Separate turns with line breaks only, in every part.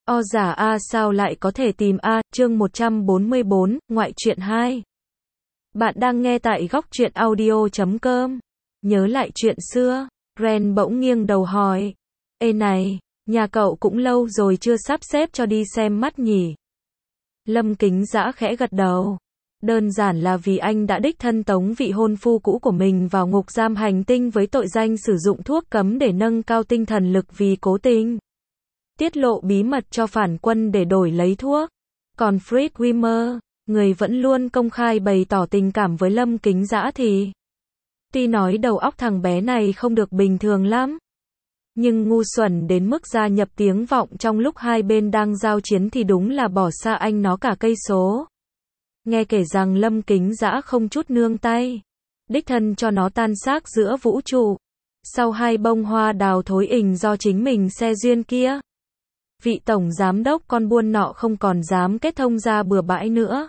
O giả A sao lại có thể tìm A, chương 144, ngoại truyện 2. Bạn đang nghe tại góc truyện audio.com. Nhớ lại chuyện xưa, Ren bỗng nghiêng đầu hỏi. Ê này, nhà cậu cũng lâu rồi chưa sắp xếp cho đi xem mắt nhỉ? Lâm Kính Dã khẽ gật đầu. Đơn giản là vì anh đã đích thân tống vị hôn phu cũ của mình vào ngục giam hành tinh với tội danh sử dụng thuốc cấm để nâng cao tinh thần lực vì cố tình tiết lộ bí mật cho phản quân để đổi lấy thuốc. Còn Fritz Wimmer, người vẫn luôn công khai bày tỏ tình cảm với Lâm Kính Dã thì tuy nói đầu óc thằng bé này không được bình thường lắm, nhưng ngu xuẩn đến mức gia nhập tiếng vọng trong lúc hai bên đang giao chiến thì đúng là bỏ xa anh nó cả cây số. Nghe kể rằng Lâm Kính Dã không chút nương tay, đích thân cho nó tan xác giữa vũ trụ, sau hai bông hoa đào thối ình do chính mình xe duyên kia. Vị tổng giám đốc con buôn nọ không còn dám kết thông ra bừa bãi nữa.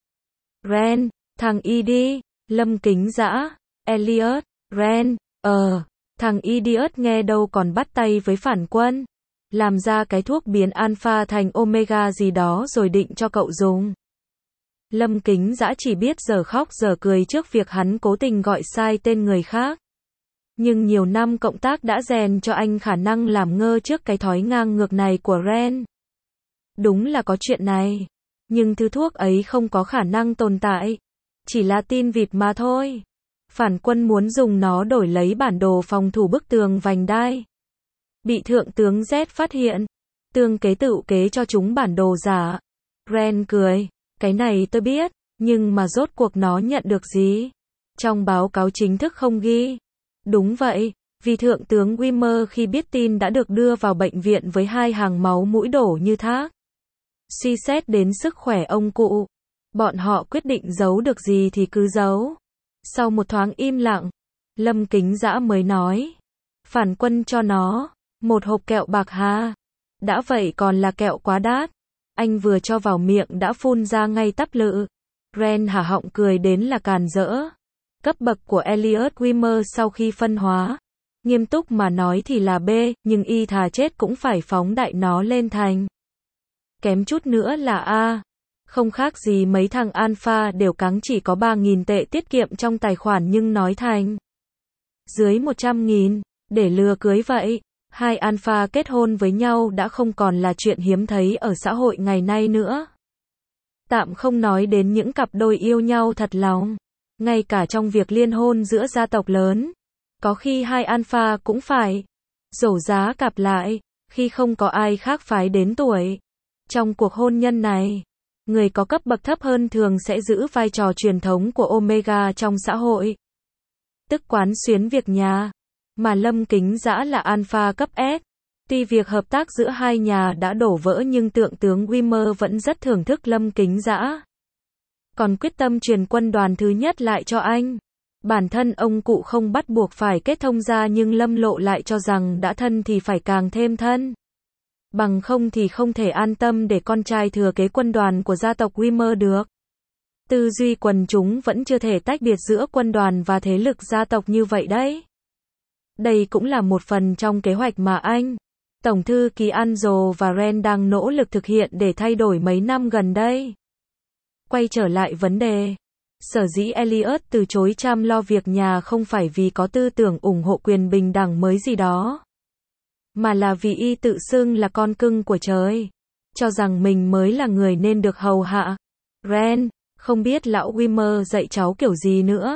Ren, thằng đi, Lâm Kính Dã, Elliot, Ren, thằng idiot nghe đâu còn bắt tay với phản quân, làm ra cái thuốc biến alpha thành omega gì đó rồi định cho cậu dùng. Lâm Kính Dã chỉ biết giờ khóc giờ cười trước việc hắn cố tình gọi sai tên người khác. Nhưng nhiều năm cộng tác đã rèn cho anh khả năng làm ngơ trước cái thói ngang ngược này của Ren. Đúng là có chuyện này, nhưng thứ thuốc ấy không có khả năng tồn tại, chỉ là tin vịt mà thôi. Phản quân muốn dùng nó đổi lấy bản đồ phòng thủ bức tường vành đai. Bị thượng tướng Z phát hiện, tương kế tựu kế cho chúng bản đồ giả. Ren cười, cái này tôi biết, nhưng mà rốt cuộc nó nhận được gì? Trong báo cáo chính thức không ghi. Đúng vậy, vì thượng tướng Wimmer khi biết tin đã được đưa vào bệnh viện với hai hàng máu mũi đổ như thác. Suy xét đến sức khỏe ông cụ, bọn họ quyết định giấu được gì thì cứ giấu. Sau một thoáng im lặng, Lâm Kính Dã mới nói, phản quân cho nó một hộp kẹo bạc hà. Đã vậy còn là kẹo quá đắt. Anh vừa cho vào miệng đã phun ra ngay tắp lự. Ren hả họng cười đến là càn rỡ. Cấp bậc của Elliot Wimmer sau khi phân hóa, nghiêm túc mà nói thì là B, nhưng y thà chết cũng phải phóng đại nó lên thành. Kém chút nữa là A. Không khác gì mấy thằng alpha đều cắng chỉ có 3.000 tệ tiết kiệm trong tài khoản nhưng nói thành dưới 100.000, để lừa cưới vậy. Hai alpha kết hôn với nhau đã không còn là chuyện hiếm thấy ở xã hội ngày nay nữa. Tạm không nói đến những cặp đôi yêu nhau thật lòng. Ngay cả trong việc liên hôn giữa gia tộc lớn, có khi hai alpha cũng phải rổ giá cặp lại, khi không có ai khác phái đến tuổi. Trong cuộc hôn nhân này, người có cấp bậc thấp hơn thường sẽ giữ vai trò truyền thống của omega trong xã hội, tức quán xuyến việc nhà. Mà Lâm Kính Dã là alpha cấp S. Tuy việc hợp tác giữa hai nhà đã đổ vỡ nhưng thượng tướng Wimmer vẫn rất thưởng thức Lâm Kính Dã. Còn quyết tâm truyền quân đoàn thứ nhất lại cho anh. Bản thân ông cụ không bắt buộc phải kết thông ra nhưng Lâm Lộ lại cho rằng đã thân thì phải càng thêm thân. Bằng không thì không thể an tâm để con trai thừa kế quân đoàn của gia tộc Wimmer được. Tư duy quần chúng vẫn chưa thể tách biệt giữa quân đoàn và thế lực gia tộc như vậy đấy. Đây cũng là một phần trong kế hoạch mà anh, Tổng thư ký Anzo và Ren đang nỗ lực thực hiện để thay đổi mấy năm gần đây. Quay trở lại vấn đề, sở dĩ Elliot từ chối chăm lo việc nhà không phải vì có tư tưởng ủng hộ quyền bình đẳng mới gì đó, mà là vì y tự xưng là con cưng của trời, cho rằng mình mới là người nên được hầu hạ. Ren, không biết lão Wimmer dạy cháu kiểu gì nữa?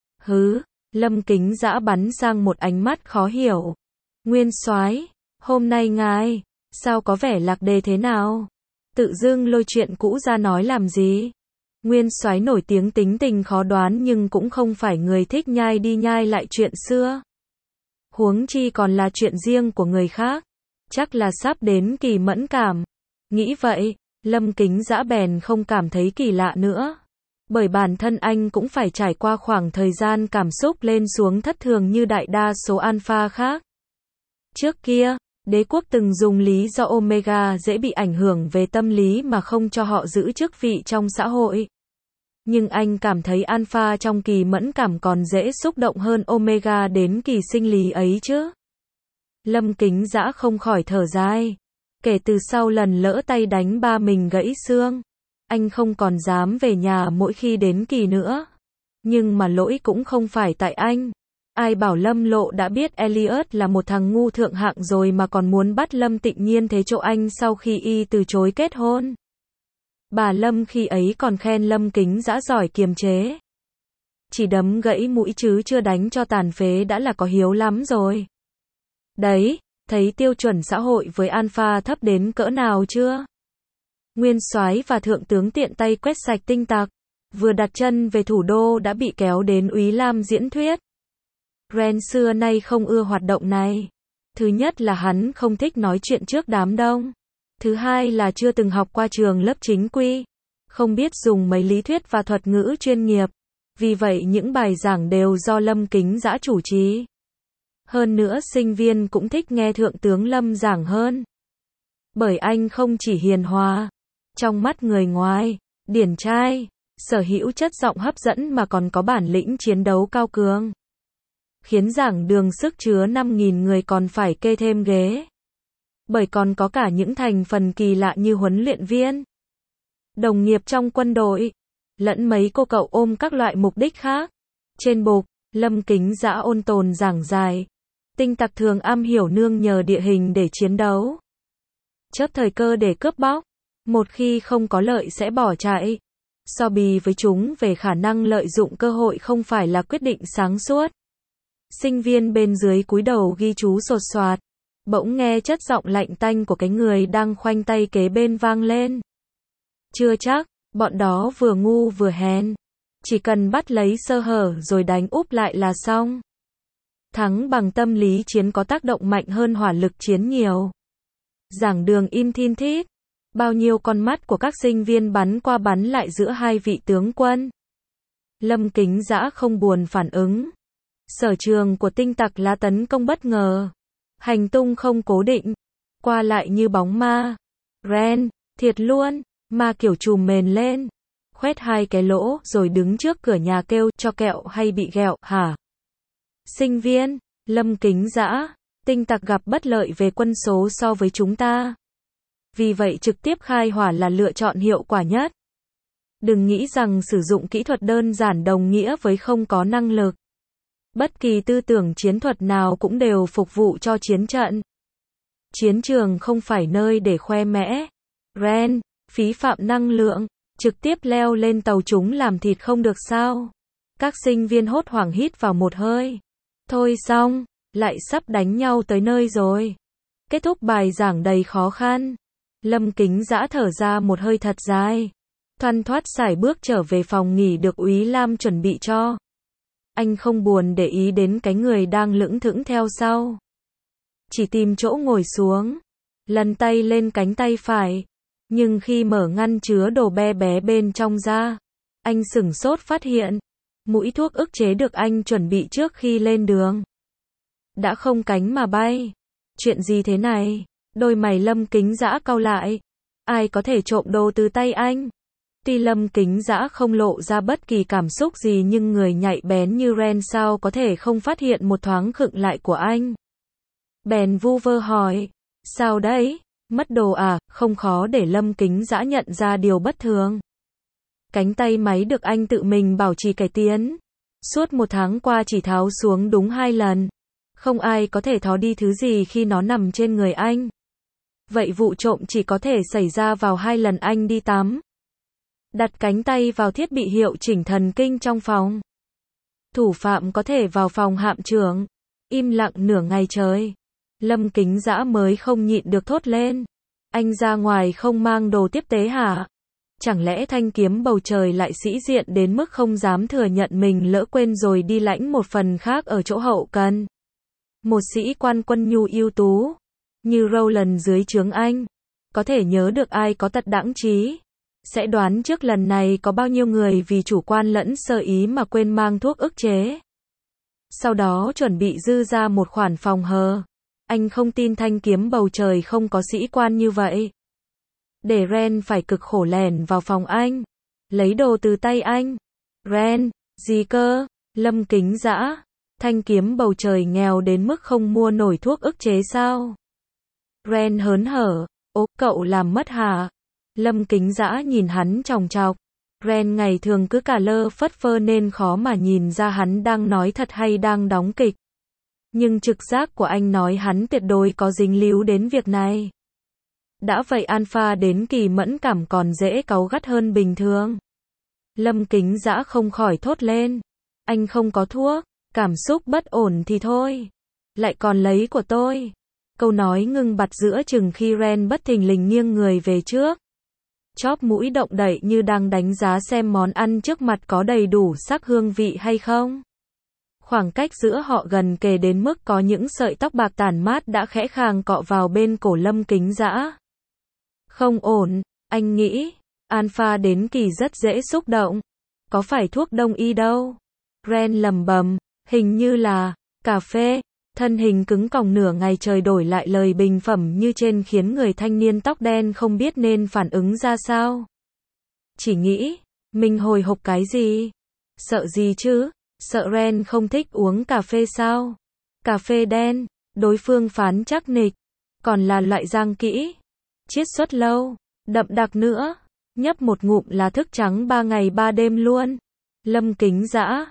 Lâm Kính Dã bắn sang một ánh mắt khó hiểu. Nguyên soái, hôm nay ngài, sao có vẻ lạc đề thế nào? Tự dưng lôi chuyện cũ ra nói làm gì? Nguyên soái nổi tiếng tính tình khó đoán nhưng cũng không phải người thích nhai đi nhai lại chuyện xưa. Huống chi còn là chuyện riêng của người khác. Chắc là sắp đến kỳ mẫn cảm. Nghĩ vậy, Lâm Kính Dã bèn không cảm thấy kỳ lạ nữa. Bởi bản thân anh cũng phải trải qua khoảng thời gian cảm xúc lên xuống thất thường như đại đa số alpha khác. Trước kia, đế quốc từng dùng lý do omega dễ bị ảnh hưởng về tâm lý mà không cho họ giữ chức vị trong xã hội. Nhưng anh cảm thấy alpha trong kỳ mẫn cảm còn dễ xúc động hơn omega đến kỳ sinh lý ấy chứ. Lâm Kính Dã không khỏi thở dài. Kể từ sau lần lỡ tay đánh ba mình gãy xương, anh không còn dám về nhà mỗi khi đến kỳ nữa. Nhưng mà lỗi cũng không phải tại anh. Ai bảo Lâm Lộ đã biết Elliot là một thằng ngu thượng hạng rồi mà còn muốn bắt Lâm Tịnh Nhiên thế chỗ anh sau khi y từ chối kết hôn. Bà Lâm khi ấy còn khen Lâm Kính Dã giỏi kiềm chế. Chỉ đấm gãy mũi chứ chưa đánh cho tàn phế đã là có hiếu lắm rồi. Đấy, thấy tiêu chuẩn xã hội với alpha thấp đến cỡ nào chưa? Nguyên soái và thượng tướng tiện tay quét sạch tinh tặc, vừa đặt chân về thủ đô đã bị kéo đến Úy Lam diễn thuyết. Ren xưa nay không ưa hoạt động này. Thứ nhất là hắn không thích nói chuyện trước đám đông. Thứ hai là chưa từng học qua trường lớp chính quy, không biết dùng mấy lý thuyết và thuật ngữ chuyên nghiệp. Vì vậy những bài giảng đều do Lâm Kính Dã chủ trì. Hơn nữa sinh viên cũng thích nghe thượng tướng Lâm giảng hơn. Bởi anh không chỉ hiền hòa, trong mắt người ngoài, điển trai, sở hữu chất giọng hấp dẫn mà còn có bản lĩnh chiến đấu cao cường. Khiến giảng đường sức chứa 5.000 người còn phải kê thêm ghế. Bởi còn có cả những thành phần kỳ lạ như huấn luyện viên, đồng nghiệp trong quân đội, lẫn mấy cô cậu ôm các loại mục đích khác. Trên bục, Lâm Kính Dã ôn tồn giảng dài. Tinh tặc thường am hiểu nương nhờ địa hình để chiến đấu, chớp thời cơ để cướp bóc. Một khi không có lợi sẽ bỏ chạy. So bì với chúng về khả năng lợi dụng cơ hội không phải là quyết định sáng suốt. Sinh viên bên dưới cúi đầu ghi chú sột soạt. Bỗng nghe chất giọng lạnh tanh của cái người đang khoanh tay kế bên vang lên. Chưa chắc, bọn đó vừa ngu vừa hèn. Chỉ cần bắt lấy sơ hở rồi đánh úp lại là xong. Thắng bằng tâm lý chiến có tác động mạnh hơn hỏa lực chiến nhiều. Giảng đường im thin thít. Bao nhiêu con mắt của các sinh viên bắn qua bắn lại giữa hai vị tướng quân. Lâm Kính Dã không buồn phản ứng. Sở trường của tinh tặc là tấn công bất ngờ. Hành tung không cố định. Qua lại như bóng ma. Ren, thiệt luôn. Ma kiểu chùm mền lên. Khoét hai cái lỗ rồi đứng trước cửa nhà kêu cho kẹo hay bị ghẹo hả? Sinh viên, Lâm Kính Dã, tinh tặc gặp bất lợi về quân số so với chúng ta. Vì vậy trực tiếp khai hỏa là lựa chọn hiệu quả nhất. Đừng nghĩ rằng sử dụng kỹ thuật đơn giản đồng nghĩa với không có năng lực. Bất kỳ tư tưởng chiến thuật nào cũng đều phục vụ cho chiến trận. Chiến trường không phải nơi để khoe mẽ. Ren, phí phạm năng lượng, trực tiếp leo lên tàu chúng làm thịt không được sao? Các sinh viên hốt hoảng hít vào một hơi. Thôi xong, lại sắp đánh nhau tới nơi rồi. Kết thúc bài giảng đầy khó khăn. Lâm Kính Dã thở ra một hơi thật dài. Thoăn thoắt sải bước trở về phòng nghỉ được Úy Lam chuẩn bị cho. Anh không buồn để ý đến cái người đang lững thững theo sau. Chỉ tìm chỗ ngồi xuống. Lần tay lên cánh tay phải. Nhưng khi mở ngăn chứa đồ be bé bên trong ra, anh sửng sốt phát hiện. Mũi thuốc ức chế được anh chuẩn bị trước khi lên đường đã không cánh mà bay. Chuyện gì thế này? Đôi mày Lâm Kính Dã cau lại. Ai có thể trộm đồ từ tay anh? Tuy Lâm Kính Dã không lộ ra bất kỳ cảm xúc gì nhưng người nhạy bén như Ren sao có thể không phát hiện một thoáng khựng lại của anh. Bèn vu vơ hỏi. Sao đấy? Mất đồ à? Không khó để Lâm Kính Dã nhận ra điều bất thường. Cánh tay máy được anh tự mình bảo trì cải tiến. Suốt một tháng qua chỉ tháo xuống đúng 2 lần. Không ai có thể tháo đi thứ gì khi nó nằm trên người anh. Vậy vụ trộm chỉ có thể xảy ra vào 2 lần anh đi tắm. Đặt cánh tay vào thiết bị hiệu chỉnh thần kinh trong phòng. Thủ phạm có thể vào phòng hạm trưởng. Im lặng nửa ngày trời. Lâm Kính Dã mới không nhịn được thốt lên. Anh ra ngoài không mang đồ tiếp tế hả? Chẳng lẽ thanh kiếm bầu trời lại sĩ diện đến mức không dám thừa nhận mình lỡ quên rồi đi lãnh một phần khác ở chỗ hậu cần? Một sĩ quan quân nhu ưu tú như Rowland dưới trướng anh, có thể nhớ được ai có tật đãng trí, sẽ đoán trước lần này có bao nhiêu người vì chủ quan lẫn sơ ý mà quên mang thuốc ức chế. Sau đó chuẩn bị dư ra một khoản phòng hờ. Anh không tin thanh kiếm bầu trời không có sĩ quan như vậy. Để Ren phải cực khổ lèn vào phòng anh, lấy đồ từ tay anh. Ren, gì cơ? Lâm Kính Dã, thanh kiếm bầu trời nghèo đến mức không mua nổi thuốc ức chế sao? Ren hớn hở, Ố, cậu làm mất hả? Lâm Kính Dã nhìn hắn chòng chọc. Ren ngày thường cứ cả lơ phất phơ nên khó mà nhìn ra hắn đang nói thật hay đang đóng kịch. Nhưng trực giác của anh nói hắn tuyệt đối có dính líu đến việc này. Đã vậy Alpha đến kỳ mẫn cảm còn dễ cáu gắt hơn bình thường. Lâm Kính Dã không khỏi thốt lên. Anh không có thuốc, cảm xúc bất ổn thì thôi. Lại còn lấy của tôi. Câu nói ngưng bặt giữa chừng khi Ren bất thình lình nghiêng người về trước. Chóp mũi động đậy như đang đánh giá xem món ăn trước mặt có đầy đủ sắc hương vị hay không. Khoảng cách giữa họ gần kề đến mức có những sợi tóc bạc tản mát đã khẽ khàng cọ vào bên cổ Lâm Kính Dã. Không ổn, anh nghĩ. Alpha đến kỳ rất dễ xúc động. Có phải thuốc đông y đâu. Ren lầm bầm, hình như là cà phê. Thân hình cứng còng nửa ngày trời đổi lại lời bình phẩm như trên khiến người thanh niên tóc đen không biết nên phản ứng ra sao. Chỉ nghĩ, mình hồi hộp cái gì? Sợ gì chứ? Sợ Ren không thích uống cà phê sao? Cà phê đen, đối phương phán chắc nịch. Còn là loại rang kỹ. Chiết xuất lâu, đậm đặc nữa. Nhấp một ngụm là thức trắng 3 ngày 3 đêm luôn. Lâm Kính Dã,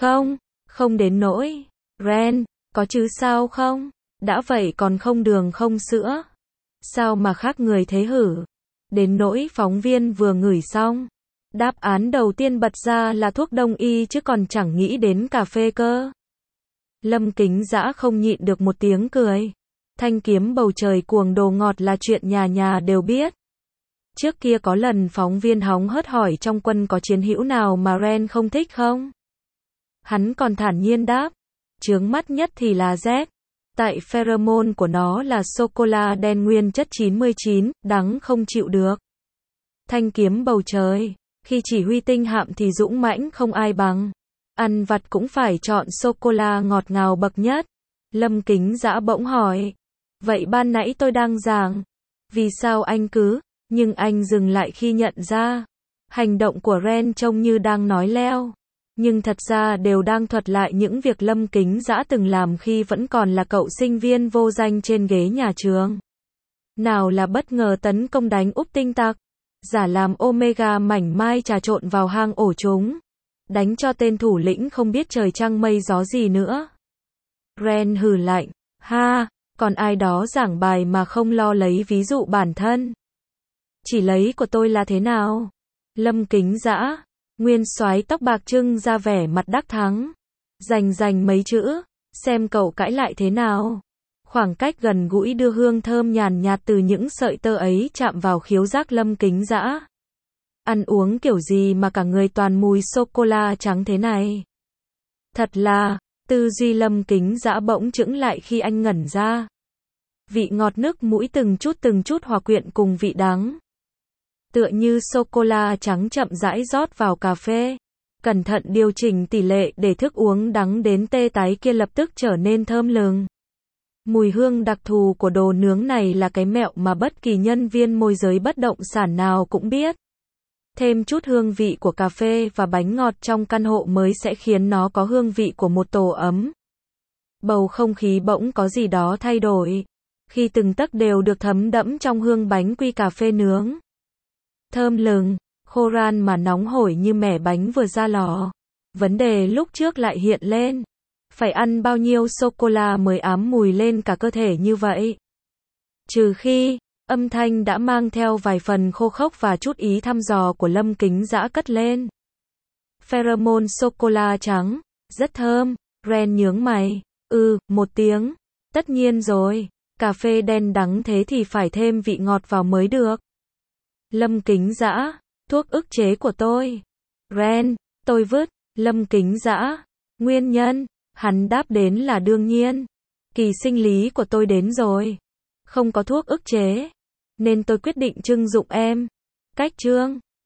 không đến nỗi. Ren, có chứ sao không? Đã vậy còn không đường không sữa. Sao mà khác người thế hử? Đến nỗi phóng viên vừa ngửi xong. Đáp án đầu tiên bật ra là thuốc đông y chứ còn chẳng nghĩ đến cà phê cơ. Lâm Kính Dã không nhịn được một tiếng cười. Thanh kiếm bầu trời cuồng đồ ngọt là chuyện nhà nhà đều biết. Trước kia có lần phóng viên hóng hớt hỏi trong quân có chiến hữu nào mà Ren không thích không? Hắn còn thản nhiên đáp. Chướng mắt nhất thì là Z. Tại pheromone của nó là sô-cô-la đen nguyên chất 99, đắng không chịu được. Thanh kiếm bầu trời. Khi chỉ huy tinh hạm thì dũng mãnh không ai bằng. Ăn vặt cũng phải chọn sô-cô-la ngọt ngào bậc nhất. Lâm Kính Dã bỗng hỏi. Vậy ban nãy tôi đang giảng. Vì sao anh cứ... Nhưng anh dừng lại khi nhận ra. Hành động của Ren trông như đang nói leo. Nhưng thật ra đều đang thuật lại những việc Lâm Kính Dã từng làm khi vẫn còn là cậu sinh viên vô danh trên ghế nhà trường. Nào là bất ngờ tấn công đánh úp tinh tặc. Giả làm Omega mảnh mai trà trộn vào hang ổ chúng. Đánh cho tên thủ lĩnh không biết trời trăng mây gió gì nữa. Ren hừ lạnh. Ha, còn ai đó giảng bài mà không lo lấy ví dụ bản thân. Chỉ lấy của tôi là thế nào? Lâm Kính Dã, nguyên soái tóc bạc trưng ra vẻ mặt đắc thắng. Dành mấy chữ, xem cậu cãi lại thế nào. Khoảng cách gần gũi đưa hương thơm nhàn nhạt từ những sợi tơ ấy chạm vào khiếu giác Lâm Kính Dã. Ăn uống kiểu gì mà cả người toàn mùi sô-cô-la trắng thế này? Thật là, tư duy Lâm Kính Dã bỗng chững lại khi anh ngẩn ra. Vị ngọt nước mũi từng chút hòa quyện cùng vị đắng. Tựa như sô-cô-la trắng chậm rãi rót vào cà phê. Cẩn thận điều chỉnh tỷ lệ để thức uống đắng đến tê tái kia lập tức trở nên thơm lừng. Mùi hương đặc thù của đồ nướng này là cái mẹo mà bất kỳ nhân viên môi giới bất động sản nào cũng biết. Thêm chút hương vị của cà phê và bánh ngọt trong căn hộ mới sẽ khiến nó có hương vị của một tổ ấm. Bầu không khí bỗng có gì đó thay đổi. Khi từng tấc đều được thấm đẫm trong hương bánh quy cà phê nướng. Thơm lừng, khô ran mà nóng hổi như mẻ bánh vừa ra lò. Vấn đề lúc trước lại hiện lên. Phải ăn bao nhiêu sô-cô-la mới ám mùi lên cả cơ thể như vậy? Trừ khi, âm thanh đã mang theo vài phần khô khốc và chút ý thăm dò của Lâm Kính Dã cất lên. Pheromone sô-cô-la trắng, rất thơm. Ren nhướng mày. Một tiếng. Tất nhiên rồi, cà phê đen đắng thế thì phải thêm vị ngọt vào mới được. Lâm Kính Dã, thuốc ức chế của tôi. Ren, tôi vứt. Lâm Kính Dã, nguyên nhân, hắn đáp đến là đương nhiên. Kỳ sinh lý của tôi đến rồi. Không có thuốc ức chế. Nên tôi quyết định trưng dụng em. Cách chương